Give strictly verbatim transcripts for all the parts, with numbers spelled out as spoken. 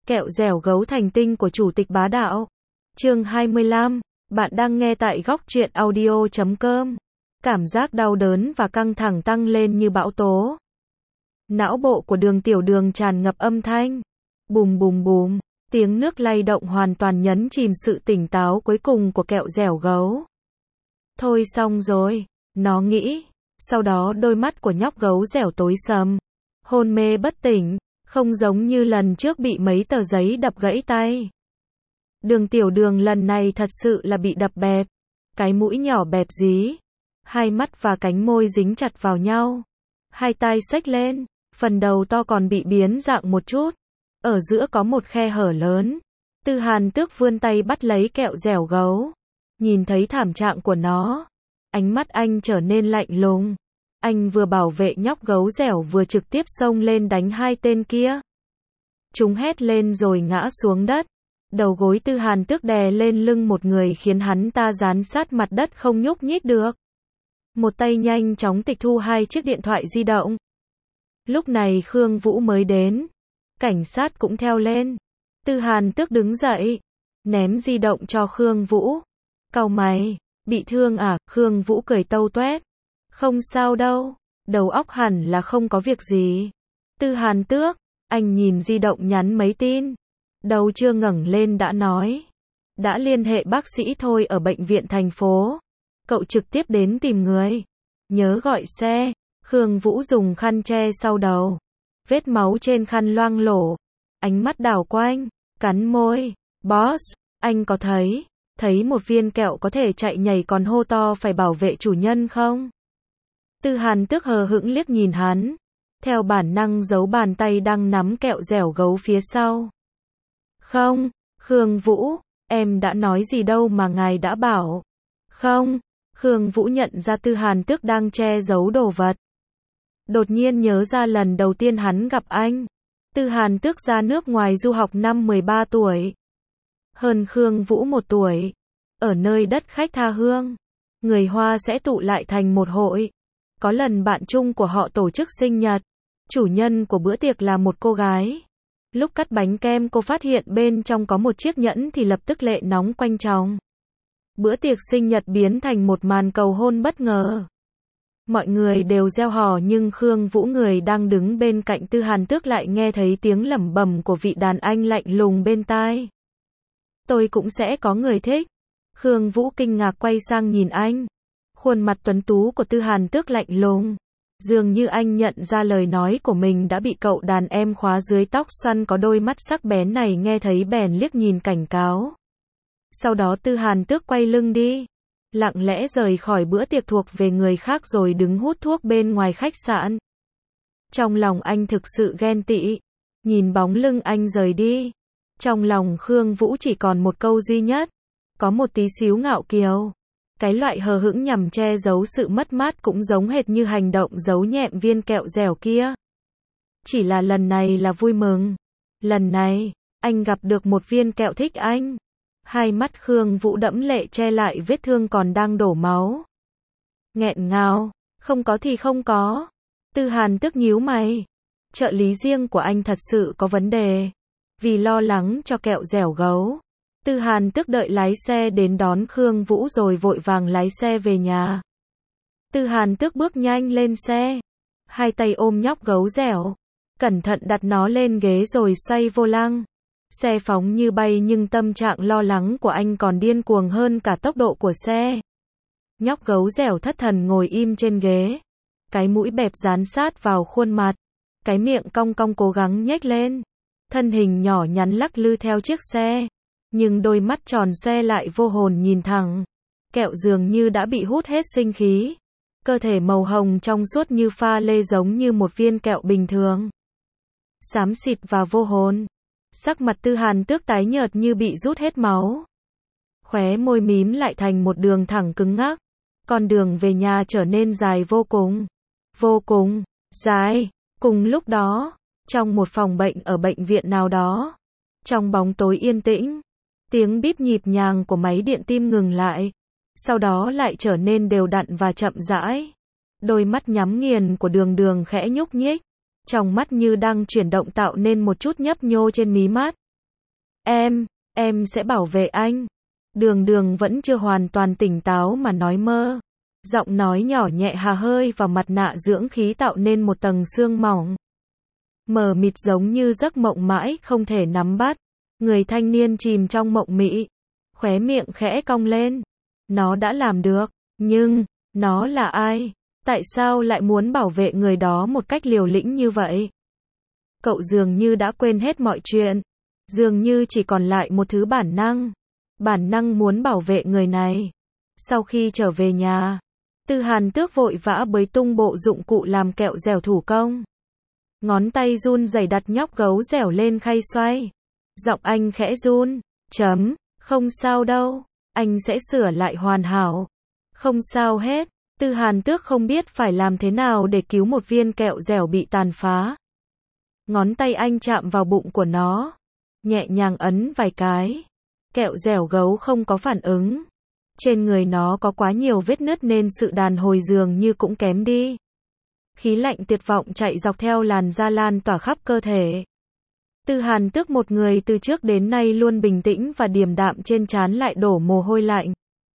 Kẹo dẻo gấu thành tinh của Chủ tịch Bá Đạo. Chương hai mươi lăm. Bạn đang nghe tại góc truyện audio chấm com. Cảm giác đau đớn và căng thẳng tăng lên như bão tố. Não bộ của Đường Tiểu Đường tràn ngập âm thanh. Bùm bùm bùm. Tiếng nước lay động hoàn toàn nhấn chìm sự tỉnh táo cuối cùng của kẹo dẻo gấu. Thôi xong rồi, nó nghĩ. Sau đó đôi mắt của nhóc gấu dẻo tối sầm. Hôn mê bất tỉnh, không giống như lần trước bị mấy tờ giấy đập gãy tay. Đường Tiểu Đường lần này thật sự là bị đập bẹp. Cái mũi nhỏ bẹp dí. Hai mắt và cánh môi dính chặt vào nhau. Hai tay xếch lên, phần đầu to còn bị biến dạng một chút. Ở giữa có một khe hở lớn. Tư Hàn Tước vươn tay bắt lấy kẹo dẻo gấu. Nhìn thấy thảm trạng của nó, ánh mắt anh trở nên lạnh lùng. Anh vừa bảo vệ nhóc gấu dẻo vừa trực tiếp xông lên đánh hai tên kia. Chúng hét lên rồi ngã xuống đất. Đầu gối Tư Hàn Tước đè lên lưng một người khiến hắn ta dán sát mặt đất không nhúc nhích được. Một tay nhanh chóng tịch thu hai chiếc điện thoại di động. Lúc này Khương Vũ mới đến. Cảnh sát cũng theo lên. Tư Hàn Tước đứng dậy, ném di động cho Khương Vũ. Cau mày, bị thương à? Khương Vũ cười tâu toét. Không sao đâu, đầu óc hẳn là không có việc gì. Tư Hàn Tước, anh nhìn di động nhắn mấy tin. Đầu chưa ngẩng lên đã nói. Đã liên hệ bác sĩ thôi ở bệnh viện thành phố. Cậu trực tiếp đến tìm người. Nhớ gọi xe. Khương Vũ dùng khăn che sau đầu. Vết máu trên khăn loang lổ. Ánh mắt đảo quanh, cắn môi. Boss, anh có thấy, thấy một viên kẹo có thể chạy nhảy còn hô to phải bảo vệ chủ nhân không? Tư Hàn Tước hờ hững liếc nhìn hắn. Theo bản năng giấu bàn tay đang nắm kẹo dẻo gấu phía sau. Không, Khương Vũ, em đã nói gì đâu mà ngài đã bảo. Không, Khương Vũ nhận ra Tư Hàn Tước đang che giấu đồ vật. Đột nhiên nhớ ra lần đầu tiên hắn gặp anh. Tư Hàn Tước ra nước ngoài du học năm mười ba tuổi. Hơn Khương Vũ một tuổi. Ở nơi đất khách tha hương, người Hoa sẽ tụ lại thành một hội. Có lần bạn chung của họ tổ chức sinh nhật. Chủ nhân của bữa tiệc là một cô gái. Lúc cắt bánh kem cô phát hiện bên trong có một chiếc nhẫn thì lập tức lệ nóng quanh tròng. Bữa tiệc sinh nhật biến thành một màn cầu hôn bất ngờ. Mọi người đều reo hò nhưng Khương Vũ người đang đứng bên cạnh Tư Hàn Tước lại nghe thấy tiếng lẩm bẩm của vị đàn anh lạnh lùng bên tai. Tôi cũng sẽ có người thích. Khương Vũ kinh ngạc quay sang nhìn anh. Khuôn mặt tuấn tú của Tư Hàn Tước lạnh lùng. Dường như anh nhận ra lời nói của mình đã bị cậu đàn em khóa dưới tóc xoăn có đôi mắt sắc bén này nghe thấy bèn liếc nhìn cảnh cáo. Sau đó Tư Hàn Tước quay lưng đi. Lặng lẽ rời khỏi bữa tiệc thuộc về người khác rồi đứng hút thuốc bên ngoài khách sạn. Trong lòng anh thực sự ghen tị. Nhìn bóng lưng anh rời đi. Trong lòng Khương Vũ chỉ còn một câu duy nhất. Có một tí xíu ngạo kiều. Cái loại hờ hững nhằm che giấu sự mất mát cũng giống hệt như hành động giấu nhẹm viên kẹo dẻo kia. Chỉ là lần này là vui mừng. Lần này, anh gặp được một viên kẹo thích anh. Hai mắt Khương Vũ đẫm lệ che lại vết thương còn đang đổ máu. Nghẹn ngào, không có thì không có. Tư Hàn Tước nhíu mày. Trợ lý riêng của anh thật sự có vấn đề. Vì lo lắng cho kẹo dẻo gấu, Tư Hàn Tước đợi lái xe đến đón Khương Vũ rồi vội vàng lái xe về nhà. Tư Hàn Tước bước nhanh lên xe. Hai tay ôm nhóc gấu dẻo. Cẩn thận đặt nó lên ghế rồi xoay vô lăng. Xe phóng như bay nhưng tâm trạng lo lắng của anh còn điên cuồng hơn cả tốc độ của xe. Nhóc gấu dẻo thất thần ngồi im trên ghế. Cái mũi bẹp dán sát vào khuôn mặt. Cái miệng cong cong cố gắng nhếch lên. Thân hình nhỏ nhắn lắc lư theo chiếc xe. Nhưng đôi mắt tròn xoe lại vô hồn nhìn thẳng. Kẹo dường như đã bị hút hết sinh khí. Cơ thể màu hồng trong suốt như pha lê giống như một viên kẹo bình thường. Xám xịt và vô hồn. Sắc mặt Tư Hàn Tước tái nhợt như bị rút hết máu. Khóe môi mím lại thành một đường thẳng cứng ngắc. Con đường về nhà trở nên dài vô cùng. Vô cùng dài. Cùng lúc đó, trong một phòng bệnh ở bệnh viện nào đó, trong bóng tối yên tĩnh, tiếng bíp nhịp nhàng của máy điện tim ngừng lại. Sau đó lại trở nên đều đặn và chậm rãi. Đôi mắt nhắm nghiền của Đường Đường khẽ nhúc nhích. Trong mắt như đang chuyển động tạo nên một chút nhấp nhô trên mí mắt. Em, em sẽ bảo vệ anh. Đường Đường vẫn chưa hoàn toàn tỉnh táo mà nói mơ. Giọng nói nhỏ nhẹ hà hơi vào mặt nạ dưỡng khí tạo nên một tầng sương mỏng. Mờ mịt giống như giấc mộng mãi không thể nắm bắt. Người thanh niên chìm trong mộng mị. Khóe miệng khẽ cong lên. Nó đã làm được. Nhưng, nó là ai? Tại sao lại muốn bảo vệ người đó một cách liều lĩnh như vậy? Cậu dường như đã quên hết mọi chuyện. Dường như chỉ còn lại một thứ bản năng. Bản năng muốn bảo vệ người này. Sau khi trở về nhà, Tư Hàn Tước vội vã bới tung bộ dụng cụ làm kẹo dẻo thủ công. Ngón tay run rẩy đặt nhóc gấu dẻo lên khay xoay. Giọng anh khẽ run. Chấm, không sao đâu. Anh sẽ sửa lại hoàn hảo. Không sao hết. Tư Hàn Tước không biết phải làm thế nào để cứu một viên kẹo dẻo bị tàn phá. Ngón tay anh chạm vào bụng của nó. Nhẹ nhàng ấn vài cái. Kẹo dẻo gấu không có phản ứng. Trên người nó có quá nhiều vết nứt nên sự đàn hồi dường như cũng kém đi. Khí lạnh tuyệt vọng chạy dọc theo làn da lan tỏa khắp cơ thể. Tư Hàn Tước, một người từ trước đến nay luôn bình tĩnh và điềm đạm, trên trán lại đổ mồ hôi lạnh.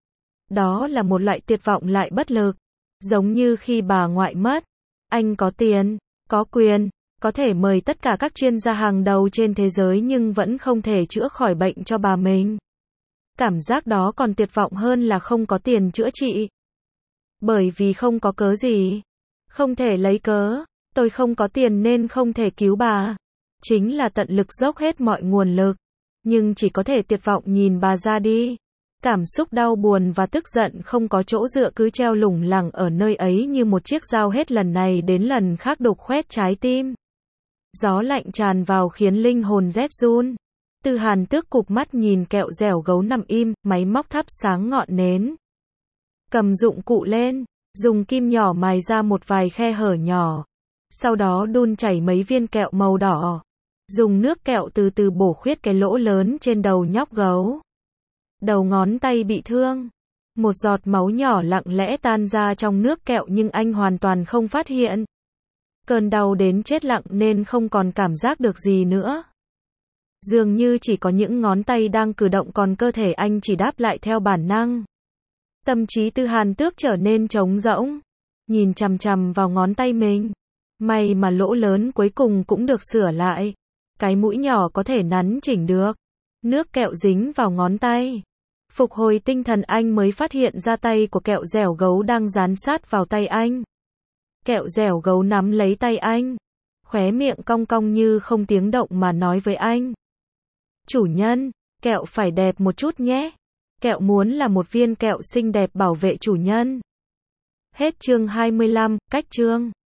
Đó là một loại tuyệt vọng lại bất lực. Giống như khi bà ngoại mất. Anh có tiền, có quyền, có thể mời tất cả các chuyên gia hàng đầu trên thế giới nhưng vẫn không thể chữa khỏi bệnh cho bà mình. Cảm giác đó còn tuyệt vọng hơn là không có tiền chữa trị. Bởi vì không có cớ gì. Không thể lấy cớ. Tôi không có tiền nên không thể cứu bà. Chính là tận lực dốc hết mọi nguồn lực. Nhưng chỉ có thể tuyệt vọng nhìn bà ra đi. Cảm xúc đau buồn và tức giận không có chỗ dựa cứ treo lủng lẳng ở nơi ấy như một chiếc dao hết lần này đến lần khác đục khoét trái tim. Gió lạnh tràn vào khiến linh hồn rét run. Tư Hàn Tước cụp mắt nhìn kẹo dẻo gấu nằm im, máy móc thắp sáng ngọn nến. Cầm dụng cụ lên, dùng kim nhỏ mài ra một vài khe hở nhỏ. Sau đó đun chảy mấy viên kẹo màu đỏ. Dùng nước kẹo từ từ bổ khuyết cái lỗ lớn trên đầu nhóc gấu. Đầu ngón tay bị thương. Một giọt máu nhỏ lặng lẽ tan ra trong nước kẹo nhưng anh hoàn toàn không phát hiện. Cơn đau đến chết lặng nên không còn cảm giác được gì nữa. Dường như chỉ có những ngón tay đang cử động còn cơ thể anh chỉ đáp lại theo bản năng. Tâm trí Tư Hàn Tước trở nên trống rỗng. Nhìn chằm chằm vào ngón tay mình. May mà lỗ lớn cuối cùng cũng được sửa lại. Cái mũi nhỏ có thể nắn chỉnh được. Nước kẹo dính vào ngón tay. Phục hồi tinh thần anh mới phát hiện ra tay của kẹo dẻo gấu đang dán sát vào tay anh. Kẹo dẻo gấu nắm lấy tay anh. Khóe miệng cong cong như không tiếng động mà nói với anh. Chủ nhân, kẹo phải đẹp một chút nhé. Kẹo muốn là một viên kẹo xinh đẹp bảo vệ chủ nhân. Hết chương hai mươi lăm, cách chương.